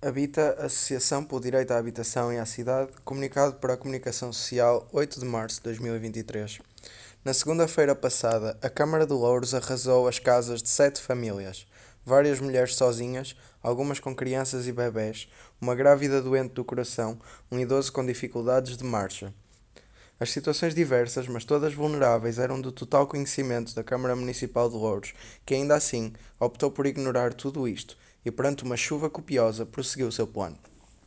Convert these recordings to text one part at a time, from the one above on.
Habita a Associação pelo Direito à Habitação e à Cidade, comunicado para a Comunicação Social 8 de março de 2023. Na segunda-feira passada, a Câmara de Louros arrasou as casas de 7 famílias, várias mulheres sozinhas, algumas com crianças e bebés, uma grávida doente do coração, um idoso com dificuldades de marcha. As situações diversas, mas todas vulneráveis, eram do total conhecimento da Câmara Municipal de Louros, que ainda assim optou por ignorar tudo isto e, perante uma chuva copiosa, prosseguiu o seu plano.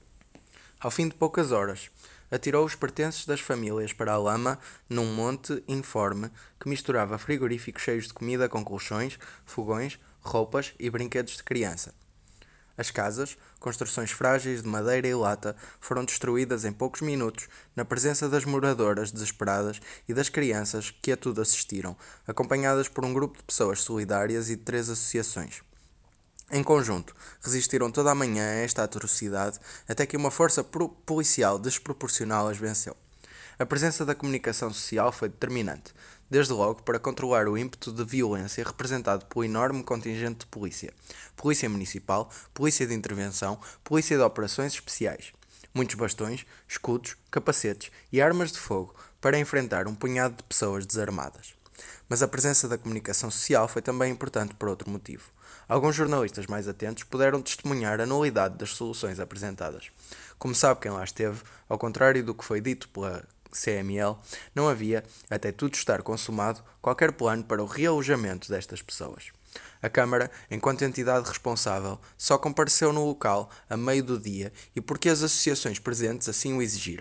Ao fim de poucas horas, atirou os pertences das famílias para a lama num monte informe que misturava frigoríficos cheios de comida com colchões, fogões, roupas e brinquedos de criança. As casas, construções frágeis de madeira e lata, foram destruídas em poucos minutos, na presença das moradoras desesperadas e das crianças que a tudo assistiram, acompanhadas por um grupo de pessoas solidárias e de 3 associações. Em conjunto, resistiram toda a manhã a esta atrocidade, até que uma força policial desproporcional as venceu. A presença da comunicação social foi determinante, desde logo para controlar o ímpeto de violência representado pelo enorme contingente de polícia, polícia municipal, polícia de intervenção, polícia de operações especiais, muitos bastões, escudos, capacetes e armas de fogo para enfrentar um punhado de pessoas desarmadas. Mas a presença da comunicação social foi também importante por outro motivo. Alguns jornalistas mais atentos puderam testemunhar a nulidade das soluções apresentadas. Como sabe quem lá esteve, ao contrário do que foi dito pela CML, não havia, até tudo estar consumado, qualquer plano para o realojamento destas pessoas. A Câmara, enquanto entidade responsável, só compareceu no local a meio do dia e porque as associações presentes assim o exigiram.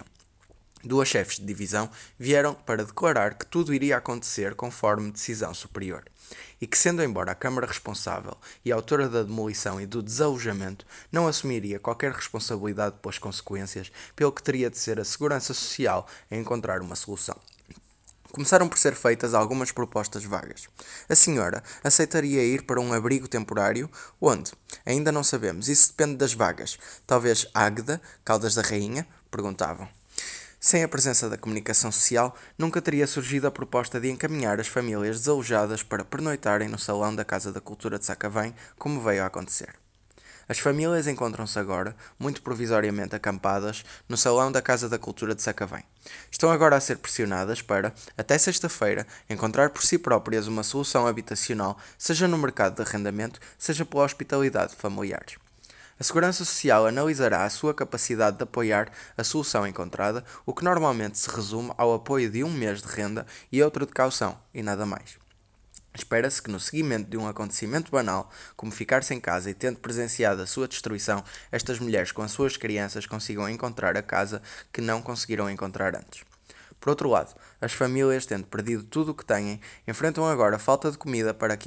2 chefes de divisão vieram para declarar que tudo iria acontecer conforme decisão superior, e que, sendo embora a Câmara responsável e autora da demolição e do desalojamento, não assumiria qualquer responsabilidade pelas consequências, pelo que teria de ser a Segurança Social a encontrar uma solução. Começaram por ser feitas algumas propostas vagas. A senhora aceitaria ir para um abrigo temporário? Onde? Ainda não sabemos, isso depende das vagas. Talvez Águeda, Caldas da Rainha? Perguntavam. Sem a presença da comunicação social, nunca teria surgido a proposta de encaminhar as famílias desalojadas para pernoitarem no Salão da Casa da Cultura de Sacavém, como veio a acontecer. As famílias encontram-se agora, muito provisoriamente acampadas, no Salão da Casa da Cultura de Sacavém. Estão agora a ser pressionadas para, até sexta-feira, encontrar por si próprias uma solução habitacional, seja no mercado de arrendamento, seja pela hospitalidade de familiares. A Segurança Social analisará a sua capacidade de apoiar a solução encontrada, o que normalmente se resume ao apoio de 1 mês de renda e outro de caução, e nada mais. Espera-se que no seguimento de um acontecimento banal, como ficar sem casa e tendo presenciado a sua destruição, estas mulheres com as suas crianças consigam encontrar a casa que não conseguiram encontrar antes. Por outro lado, as famílias, tendo perdido tudo o que têm, enfrentam agora a falta de comida para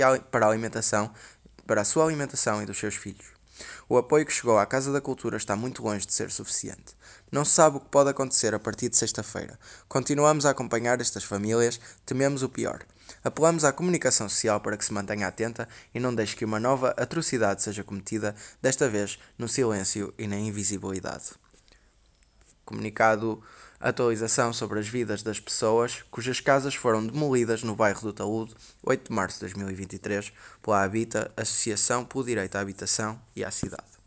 a sua alimentação e dos seus filhos. O apoio que chegou à Casa da Cultura está muito longe de ser suficiente. Não se sabe o que pode acontecer a partir de sexta-feira. Continuamos a acompanhar estas famílias, tememos o pior. Apelamos à comunicação social para que se mantenha atenta e não deixe que uma nova atrocidade seja cometida, desta vez no silêncio e na invisibilidade. Comunicado atualização sobre as vidas das pessoas cujas casas foram demolidas no bairro do Talude, 8 de março de 2023, pela Habita, Associação pelo Direito à Habitação e à Cidade.